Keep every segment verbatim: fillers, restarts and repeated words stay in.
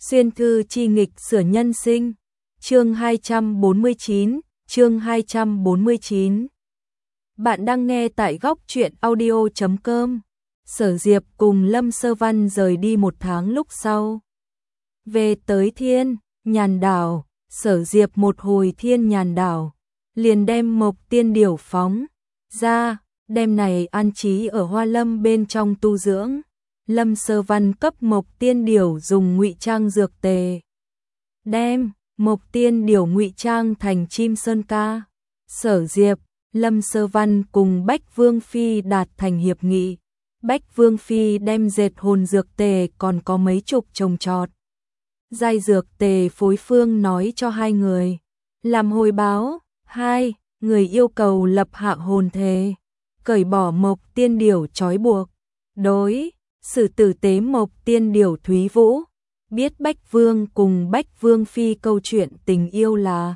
Xuyên thư chi nghịch sửa nhân sinh. Chương hai trăm bốn mươi chín, chương hai trăm bốn mươi chín. Bạn đang nghe tại góc truyện audio chấm com. Sở Diệp cùng Lâm Sơ Văn rời đi một tháng lúc sau. Về tới Thiên Nhàn Đảo, Sở Diệp một hồi Thiên Nhàn Đảo, liền đem Mộc Tiên Điểu phóng ra, đem này an trí ở Hoa Lâm bên trong tu dưỡng. Lâm Sơ Văn cấp Mộc Tiên Điểu dùng ngụy trang dược tề, đem Mộc Tiên Điểu ngụy trang thành chim sơn ca. Sở Diệp, Lâm Sơ Văn cùng Bách Vương Phi đạt thành hiệp nghị. Bách Vương Phi đem dệt hồn dược tề còn có mấy chục trồng trọt giai dược tề phối phương nói cho hai người. Làm hồi báo, hai người yêu cầu lập hạ hồn thề, cởi bỏ Mộc Tiên Điểu trói buộc. Đối xử tử tế Mộc Tiên Điểu Thúy Vũ, biết Bách Vương cùng Bách Vương Phi câu chuyện tình yêu là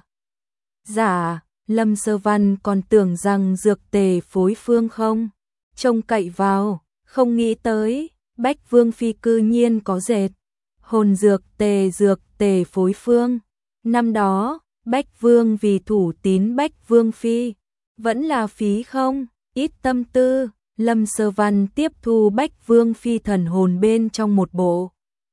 giả, Lâm Sơ Văn còn tưởng rằng dược tề phối phương không trông cậy vào, không nghĩ tới Bách Vương Phi cư nhiên có dệt hồn dược tề dược tề phối phương. Năm đó Bách Vương vì thủ tín Bách Vương Phi, vẫn là phí không ít tâm tư. Lâm Sơ Văn tiếp thu Bách Vương Phi thần hồn bên trong một bộ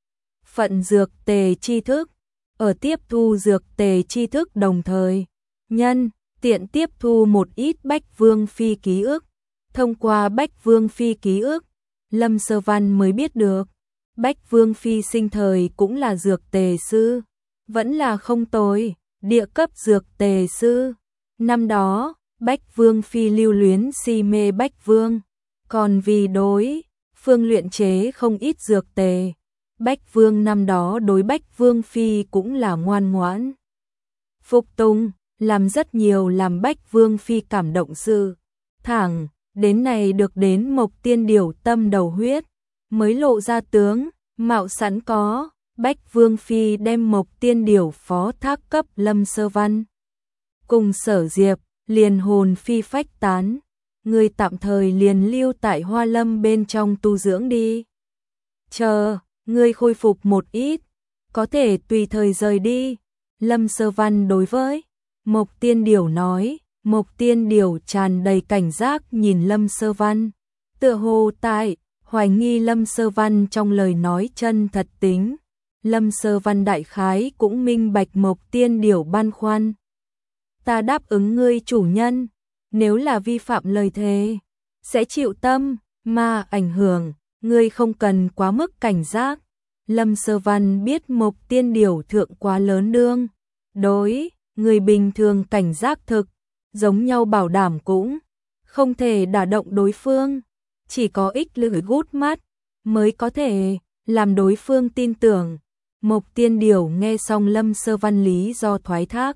phận dược tề tri thức, ở tiếp thu dược tề tri thức đồng thời, nhân tiện tiếp thu một ít Bách Vương Phi ký ức. Thông qua Bách Vương Phi ký ức, Lâm Sơ Văn mới biết được, Bách Vương Phi sinh thời cũng là dược tề sư, vẫn là không tồi, địa cấp dược tề sư. Năm đó, Bách Vương Phi lưu luyến si mê Bách Vương, còn vì đối phương luyện chế không ít dược tề. Bách Vương năm đó đối Bách Vương Phi cũng là ngoan ngoãn phục tùng, làm rất nhiều làm Bách Vương Phi cảm động sự. Thẳng đến này được đến Mộc Tiên Điểu tâm đầu huyết, mới lộ ra tướng mạo sẵn có. Bách Vương Phi đem Mộc Tiên Điểu phó thác cấp Lâm Sơ Văn cùng Sở Diệp, liền hồn phi phách tán. Người tạm thời liền lưu tại Hoa Lâm bên trong tu dưỡng đi. Chờ, người khôi phục một ít, có thể tùy thời rời đi. Lâm Sơ Văn đối với Mộc Tiên Điểu nói. Mộc Tiên Điểu tràn đầy cảnh giác nhìn Lâm Sơ Văn, tựa hồ tại hoài nghi Lâm Sơ Văn trong lời nói chân thật tính. Lâm Sơ Văn đại khái cũng minh bạch Mộc Tiên Điểu băn khoăn. Ta đáp ứng ngươi chủ nhân, nếu là vi phạm lời thề, sẽ chịu tâm mà ảnh hưởng, ngươi không cần quá mức cảnh giác. Lâm Sơ Văn biết Mộc Tiên Điểu thượng quá lớn đương, đối người bình thường cảnh giác thực, giống nhau bảo đảm cũng không thể đả động đối phương, chỉ có ích lợi gút mắt mới có thể làm đối phương tin tưởng. Mộc Tiên Điểu nghe xong Lâm Sơ Văn lý do thoái thác,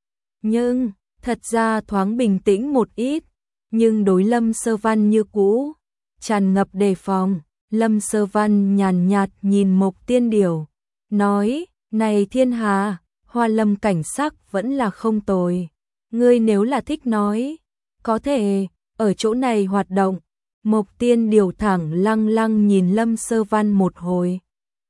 nhưng thật ra thoáng bình tĩnh một ít, nhưng đối Lâm Sơ Văn như cũ tràn ngập đề phòng. Lâm Sơ Văn nhàn nhạt nhìn Mộc Tiên Điểu, nói, này thiên hà, Hoa Lâm cảnh sắc vẫn là không tồi, ngươi nếu là thích nói, có thể ở chỗ này hoạt động. Mộc Tiên Điểu thẳng lăng lăng nhìn Lâm Sơ Văn một hồi,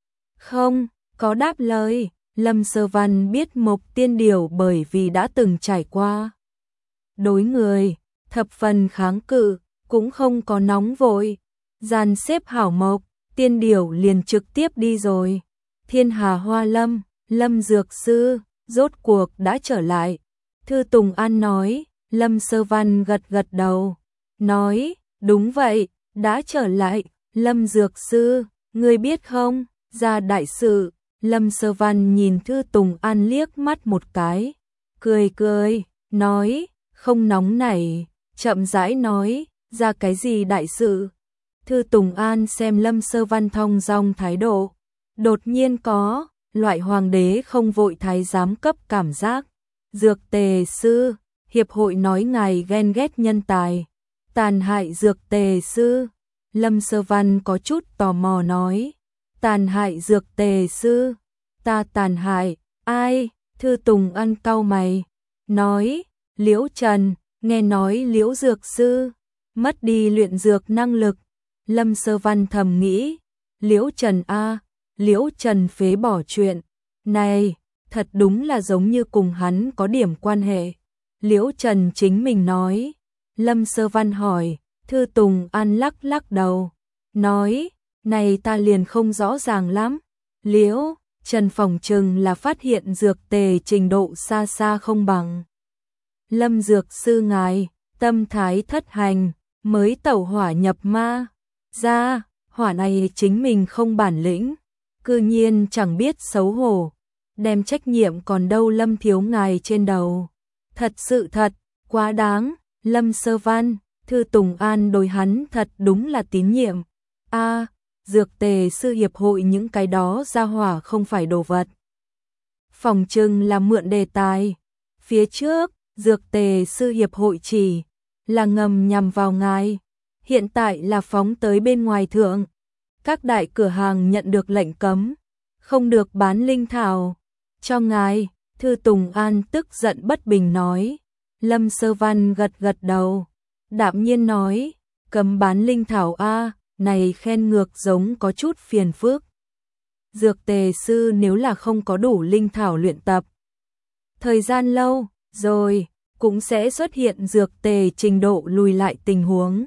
không có đáp lời. Lâm Sơ Văn biết Mộc Tiên Điểu bởi vì đã từng trải qua đối người thập phần kháng cự, cũng không có nóng vội. Dàn xếp hảo Mộc Tiên Điểu liền trực tiếp đi rồi. Thiên Hà Hoa Lâm, Lâm Dược Sư rốt cuộc đã trở lại. Thư Tùng An nói. Lâm Sơ Văn gật gật đầu, nói, đúng vậy, đã trở lại. Lâm Dược Sư, ngươi biết không, ra đại sự. Lâm Sơ Văn nhìn Thư Tùng An liếc mắt một cái, cười cười, nói, không nóng nảy, chậm rãi nói, ra cái gì đại sự. Thư Tùng An xem Lâm Sơ Văn thong dong thái độ, đột nhiên có loại hoàng đế không vội thái giám cấp cảm giác. Dược tề sư, hiệp hội nói ngài ghen ghét nhân tài, tàn hại dược tề sư. Lâm Sơ Văn có chút tò mò nói, tàn hại dược tề sư, ta tàn hại ai? Thư Tùng An cau mày, nói, Liễu Trần, nghe nói Liễu Dược Sư mất đi luyện dược năng lực. Lâm Sơ Văn thầm nghĩ, Liễu Trần a, Liễu Trần phế bỏ chuyện này, thật đúng là giống như cùng hắn có điểm quan hệ. Liễu Trần chính mình nói. Lâm Sơ Văn hỏi, Thư Tùng An lắc lắc đầu, nói, này ta liền không rõ ràng lắm. Liễu Trần phỏng chừng là phát hiện dược tề trình độ xa xa không bằng. Lâm dược sư ngài, tâm thái thất hành, mới tẩu hỏa nhập ma. Ra, hỏa này chính mình không bản lĩnh, cư nhiên chẳng biết xấu hổ, đem trách nhiệm còn đâu Lâm thiếu ngài trên đầu. Thật sự thật, quá đáng, Lâm Sơ Văn, Thư Tùng An đối hắn thật đúng là tín nhiệm. A, dược tề sư hiệp hội những cái đó ra hỏa không phải đồ vật. Phòng trừng là mượn đề tài. Phía trước, dược tề sư hiệp hội chỉ là ngầm nhằm vào ngài, hiện tại là phóng tới bên ngoài thượng. Các đại cửa hàng nhận được lệnh cấm, không được bán linh thảo cho ngài. Thư Tùng An tức giận bất bình nói. Lâm Sơ Văn gật gật đầu, đạm nhiên nói, cấm bán linh thảo a, này khen ngược giống có chút phiền phức. Dược tề sư nếu là không có đủ linh thảo luyện tập, thời gian lâu rồi cũng sẽ xuất hiện dược tề trình độ lùi lại tình huống.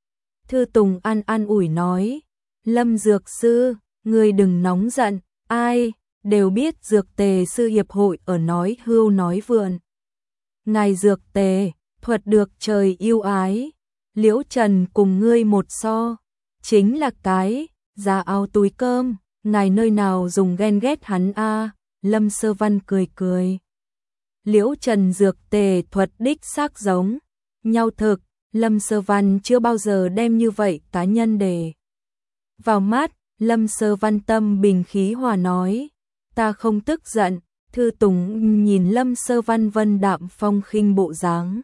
Thư Tùng An an ủi nói, Lâm dược sư, ngươi đừng nóng giận, ai đều biết dược tề sư hiệp hội ở nói hưu nói vượn. Ngài dược tề, thuật được trời yêu ái, Liễu Trần cùng ngươi một so, chính là cái, giá áo túi cơm, ngài nơi nào dùng ghen ghét hắn a. Lâm Sơ Văn cười cười. Liễu Trần dược tề thuật đích xác giống nhau thực, Lâm Sơ Văn chưa bao giờ đem như vậy cá nhân để vào mắt. Lâm Sơ Văn tâm bình khí hòa nói, ta không tức giận. Thư Tùng nhìn Lâm Sơ Văn vân đạm phong khinh bộ dáng,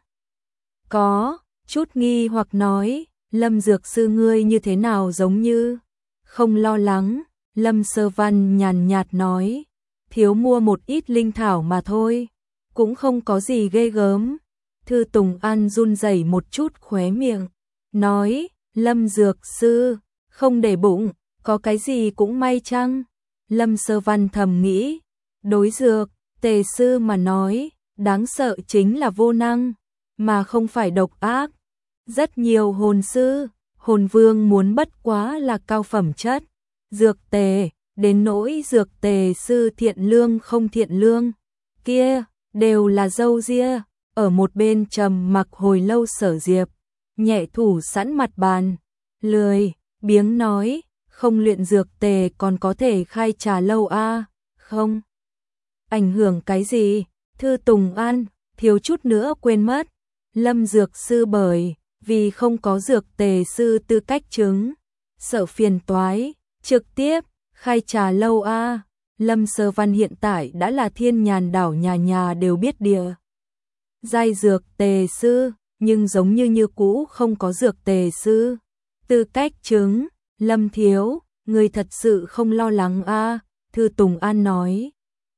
có chút nghi hoặc nói, Lâm dược sư ngươi như thế nào giống như không lo lắng. Lâm Sơ Văn nhàn nhạt nói, thiếu mua một ít linh thảo mà thôi, cũng không có gì ghê gớm. Thư Tùng An run rẩy một chút khóe miệng, nói, Lâm dược sư, không để bụng, có cái gì cũng may chăng? Lâm Sơ Văn thầm nghĩ, đối dược tề sư mà nói, đáng sợ chính là vô năng, mà không phải độc ác. Rất nhiều hồn sư, hồn vương muốn bất quá là cao phẩm chất dược tề, đến nỗi dược tề sư thiện lương không thiện lương, kia đều là dâu ria. Ở một bên trầm mặc hồi lâu Sở Diệp, nhẹ thủ sẵn mặt bàn, lười biếng nói, không luyện dược tề còn có thể khai trà lâu a, không ảnh hưởng cái gì. Thư Tùng An thiếu chút nữa quên mất, Lâm dược sư bởi vì không có dược tề sư tư cách chứng, sợ phiền toái, trực tiếp khai trà lâu a. Lâm Sơ Văn hiện tại đã là thiên nhàn đảo nhà nhà đều biết địa giai dược tề sư, nhưng giống như như cũ không có dược tề sư tư cách chứng. Lâm thiếu, người thật sự không lo lắng a. Thư Tùng An nói.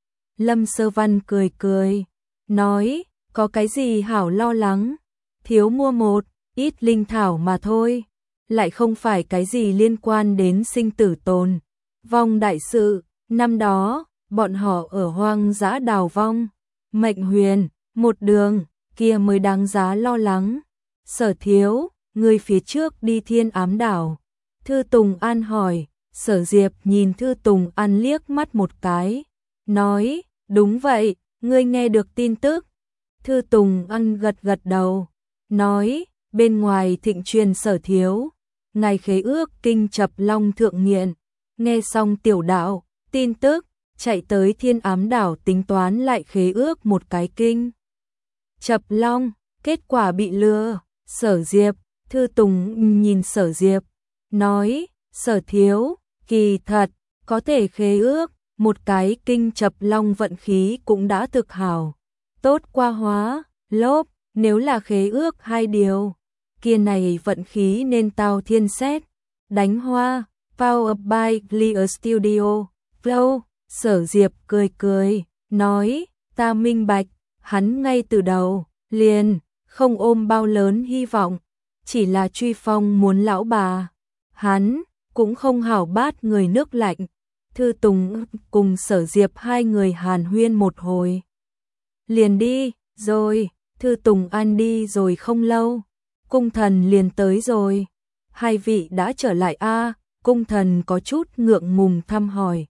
Lâm Sơ Văn cười cười, nói, có cái gì hảo lo lắng, thiếu mua một ít linh thảo mà thôi, lại không phải cái gì liên quan đến sinh tử tồn vong đại sự. Năm đó, bọn họ ở hoang dã đào vong mệnh huyền một đường, kia mới đáng giá lo lắng. Sở thiếu, người phía trước đi Thiên Ám Đảo. Thư Tùng An hỏi. Sở Diệp nhìn Thư Tùng An liếc mắt một cái, nói, đúng vậy, ngươi nghe được tin tức. Thư Tùng An gật gật đầu, nói, bên ngoài thịnh truyền Sở thiếu, ngài khế ước kinh chập long thượng nghiện. Nghe xong tiểu đạo tin tức, chạy tới Thiên Ám Đảo tính toán lại khế ước một cái kinh chập long, kết quả bị lừa. Sở Diệp, Thư Tùng nhìn Sở Diệp, nói, Sở thiếu, kỳ thật, có thể khế ước một cái kinh chập long vận khí cũng đã thực hảo. Tốt qua hóa, lốp, nếu là khế ước hai điều, kia này vận khí nên tao thiên xét, đánh hoa. Power by Clear Studio, Flow. Sở Diệp cười cười, nói, ta minh bạch, hắn ngay từ đầu, liền, không ôm bao lớn hy vọng, chỉ là truy phong muốn lão bà. Hắn, cũng không hảo bát người nước lạnh. Thư Tùng cùng Sở Diệp hai người hàn huyên một hồi. Liền đi, rồi, Thư Tùng ăn đi rồi không lâu. Cung Thần liền tới rồi. Hai vị đã trở lại a à? Cung Thần có chút ngượng ngùng thăm hỏi.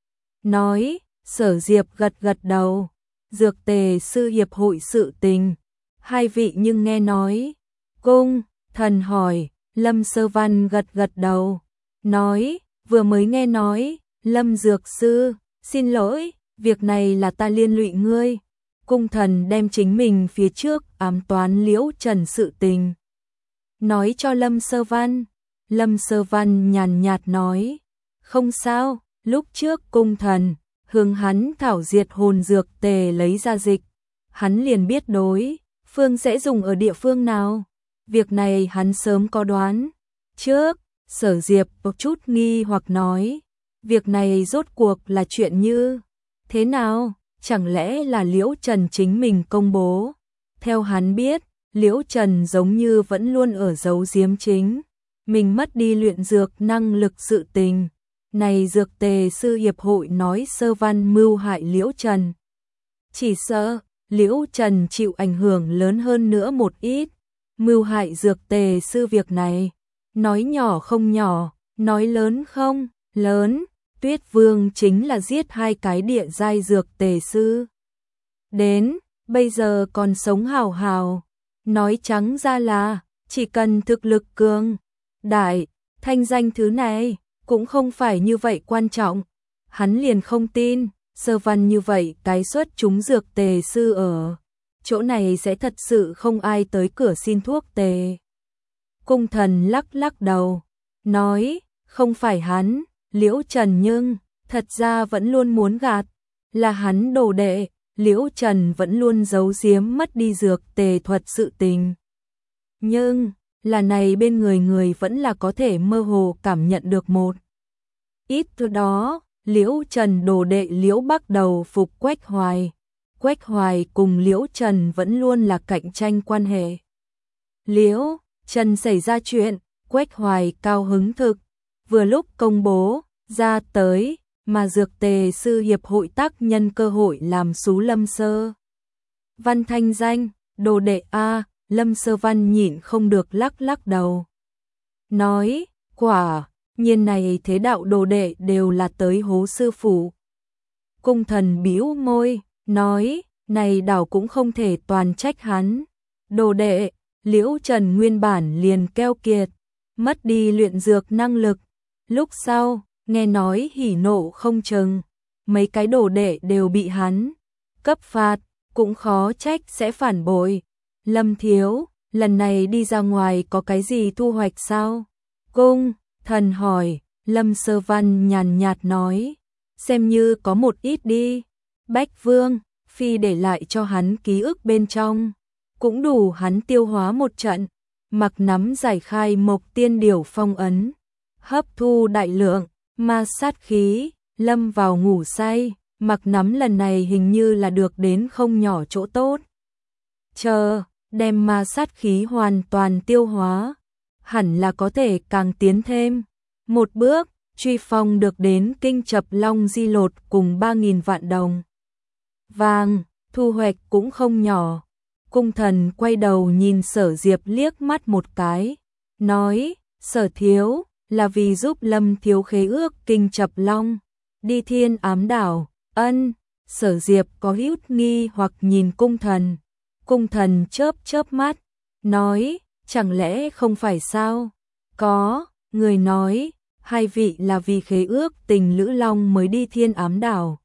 Nói, Sở Diệp gật gật đầu. Dược tề sư hiệp hội sự tình. Hai vị nhưng nghe nói. Cung Thần hỏi, Lâm Sơ Văn gật gật đầu. Nói, vừa mới nghe nói, Lâm Dược Sư, xin lỗi, việc này là ta liên lụy ngươi. Cung Thần đem chính mình phía trước ám toán Liễu Trần sự tình. Nói cho Lâm Sơ Văn. Lâm Sơ Văn nhàn nhạt nói, không sao, lúc trước Cung Thần hướng hắn thảo diệt hồn dược tề lấy ra dịch. Hắn liền biết đối phương sẽ dùng ở địa phương nào. Việc này hắn sớm có đoán. Trước, Sở Diệp có chút nghi hoặc nói, việc này rốt cuộc là chuyện như thế nào? Chẳng lẽ là Liễu Trần chính mình công bố? Theo hắn biết, Liễu Trần giống như vẫn luôn ở giấu giếm chính mình mất đi luyện dược năng lực sự tình. Này dược tề sư hiệp hội nói Sơ Văn mưu hại Liễu Trần. Chỉ sợ, Liễu Trần chịu ảnh hưởng lớn hơn nữa một ít. Mưu hại dược tề sư việc này. Nói nhỏ không nhỏ, nói lớn không, lớn. Tuyết Vương chính là giết hai cái địa giai dược tề sư. Đến, bây giờ còn sống hào hào. Nói trắng ra là, chỉ cần thực lực cường, đại, thanh danh thứ này, cũng không phải như vậy quan trọng. Hắn liền không tin, Sơ Văn như vậy cái xuất chúng dược tề sư ở chỗ này sẽ thật sự không ai tới cửa xin thuốc tề. Cung Thần lắc lắc đầu, nói, không phải hắn, Liễu Trần nhưng, thật ra vẫn luôn muốn gạt, là hắn đồ đệ, Liễu Trần vẫn luôn giấu giếm mất đi dược tề thuật sự tình. Nhưng, là này bên người người vẫn là có thể mơ hồ cảm nhận được một ít từ đó, Liễu Trần đồ đệ Liễu bắt đầu phục Quách Hoài. Quách Hoài cùng Liễu Trần vẫn luôn là cạnh tranh quan hệ. Liễu Trần xảy ra chuyện, Quách Hoài cao hứng thực, vừa lúc công bố ra tới, mà dược tề sư hiệp hội tác nhân cơ hội làm xú Lâm Sơ Văn thanh danh, đồ đệ A. Lâm Sơ Văn nhịn không được lắc lắc đầu. Nói, quả nhiên này thế đạo đồ đệ đều là tới hố sư phụ. Cung Thần bĩu môi, nói, này đảo cũng không thể toàn trách hắn. Đồ đệ, Liễu Trần nguyên bản liền keo kiệt, mất đi luyện dược năng lực. Lúc sau, nghe nói hỉ nộ không chừng, mấy cái đồ đệ đều bị hắn cấp phạt, cũng khó trách sẽ phản bội. Lâm thiếu, lần này đi ra ngoài có cái gì thu hoạch sao? Cung Thần hỏi. Lâm Sơ Văn nhàn nhạt nói, xem như có một ít đi. Bách Vương Phi để lại cho hắn ký ức bên trong, cũng đủ hắn tiêu hóa một trận. Mặc nắm giải khai Mộc Tiên Điểu phong ấn, hấp thu đại lượng ma sát khí, lâm vào ngủ say. Mặc nắm lần này hình như là được đến không nhỏ chỗ tốt. Chờ, đem ma sát khí hoàn toàn tiêu hóa, hẳn là có thể càng tiến thêm một bước. Truy phong được đến kinh chập long di lột cùng ba nghìn vạn đồng vàng, thu hoạch cũng không nhỏ. Cung Thần quay đầu nhìn Sở Diệp liếc mắt một cái, nói, Sở thiếu, là vì giúp Lâm thiếu khế ước kinh chập long, đi thiên ám đảo. Ân. Sở Diệp có hữu nghi hoặc nhìn Cung Thần. Cung Thần chớp chớp mắt, nói, chẳng lẽ không phải sao? Có, người nói, hai vị là vì khế ước tình Lữ Long mới đi thiên ám đảo.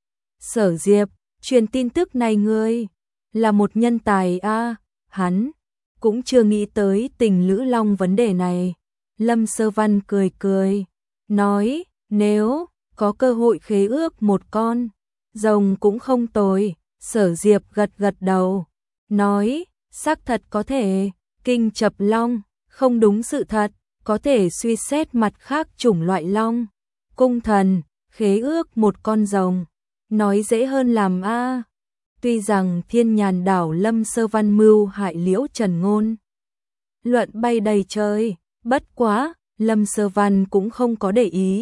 Sở Diệp, truyền tin tức này ngươi là một nhân tài a. À, hắn cũng chưa nghĩ tới tình Lữ Long vấn đề này. Lâm Sơ Văn cười cười, nói, nếu có cơ hội khế ước một con rồng cũng không tồi. Sở Diệp gật gật đầu, nói, xác thật có thể. Kinh chập long, không đúng sự thật, có thể suy xét mặt khác chủng loại long. Cung Thần, khế ước một con rồng, nói dễ hơn làm a. À. Tuy rằng thiên nhàn đảo Lâm Sơ Văn mưu hại Liễu Trần ngôn luận bay đầy trời, bất quá, Lâm Sơ Văn cũng không có để ý.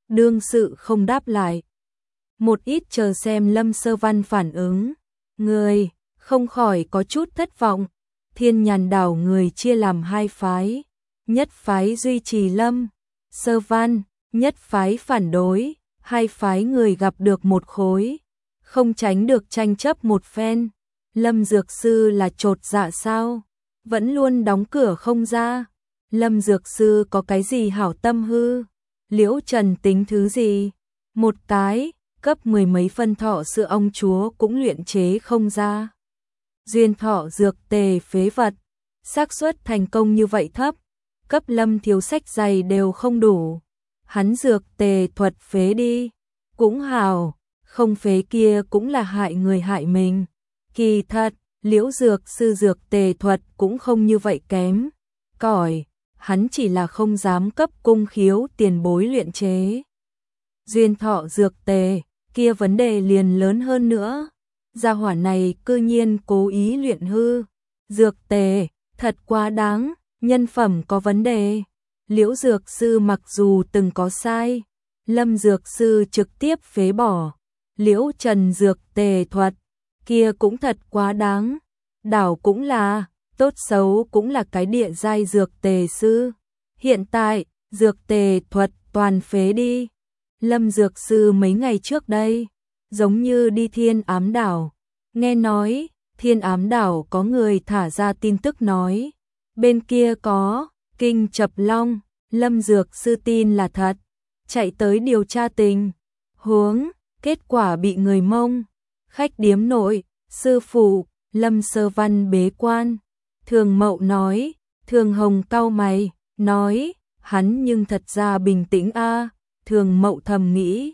đương sự không đáp lại. Một ít chờ xem Lâm Sơ Văn phản ứng. Người, không khỏi có chút thất vọng. Thiên Nhàn Đảo người chia làm hai phái. Nhất phái duy trì Lâm Sơ Văn, nhất phái phản đối. Hai phái người gặp được một khối. Không tránh được tranh chấp một phen. Lâm Dược Sư là chột dạ sao? Vẫn luôn đóng cửa không ra. Lâm Dược Sư có cái gì hảo tâm hư? Liễu Trần tính thứ gì? Một cái, cấp mười mấy phân thọ sữa ông chúa cũng luyện chế không ra. Duyên thọ dược tề phế vật. Xác suất thành công như vậy thấp. Cấp Lâm thiếu sách dày đều không đủ. Hắn dược tề thuật phế đi. Cũng hào, không phế kia cũng là hại người hại mình. Kỳ thật, Liễu Dược Sư dược tề thuật cũng không như vậy kém. Cỏi, hắn chỉ là không dám cấp cung khiếu tiền bối luyện chế. Duyên thọ dược tề, kia vấn đề liền lớn hơn nữa. Gia hỏa này cư nhiên cố ý luyện hư. Dược tề, thật quá đáng, nhân phẩm có vấn đề. Liễu Dược Sư mặc dù từng có sai, Lâm Dược Sư trực tiếp phế bỏ. Liễu Trần dược tề thuật, kia cũng thật quá đáng. Đảo cũng là, tốt xấu cũng là cái địa giai dược tề sư. Hiện tại, dược tề thuật toàn phế đi. Lâm Dược Sư mấy ngày trước đây, giống như đi Thiên Ám Đảo. Nghe nói, Thiên Ám Đảo có người thả ra tin tức nói. Bên kia có, Kinh Chập Long, Lâm Dược Sư tin là thật. Chạy tới điều tra tình huống, kết quả bị người Mông. Khách điếm nội, sư phụ, Lâm Sơ Văn bế quan. Thường Mậu nói, Thường Hồng cau mày, nói, hắn nhưng thật ra bình tĩnh a. Thường Mậu thầm nghĩ.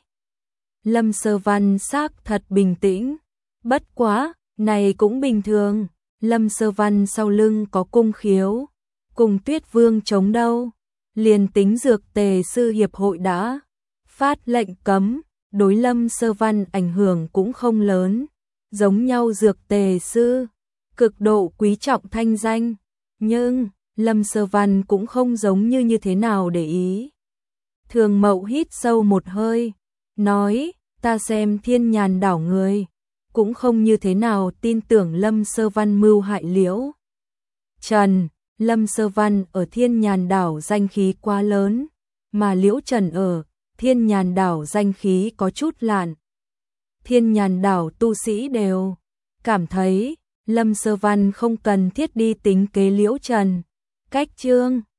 Lâm Sơ Văn xác thật bình tĩnh. Bất quá, này cũng bình thường. Lâm Sơ Văn sau lưng có cung khiếu. Cùng Tuyết Vương chống đâu. Liền tính dược tề sư hiệp hội đã phát lệnh cấm. Đối Lâm Sơ Văn ảnh hưởng cũng không lớn. Giống nhau dược tề sư. Cực độ quý trọng thanh danh. Nhưng, Lâm Sơ Văn cũng không giống như như thế nào để ý. Thường Mậu hít sâu một hơi, nói, ta xem Thiên Nhàn Đảo người, cũng không như thế nào tin tưởng Lâm Sơ Văn mưu hại Liễu Trần. Lâm Sơ Văn ở Thiên Nhàn Đảo danh khí quá lớn, mà Liễu Trần ở Thiên Nhàn Đảo danh khí có chút lạn. Thiên Nhàn Đảo tu sĩ đều cảm thấy Lâm Sơ Văn không cần thiết đi tính kế Liễu Trần. Cách chương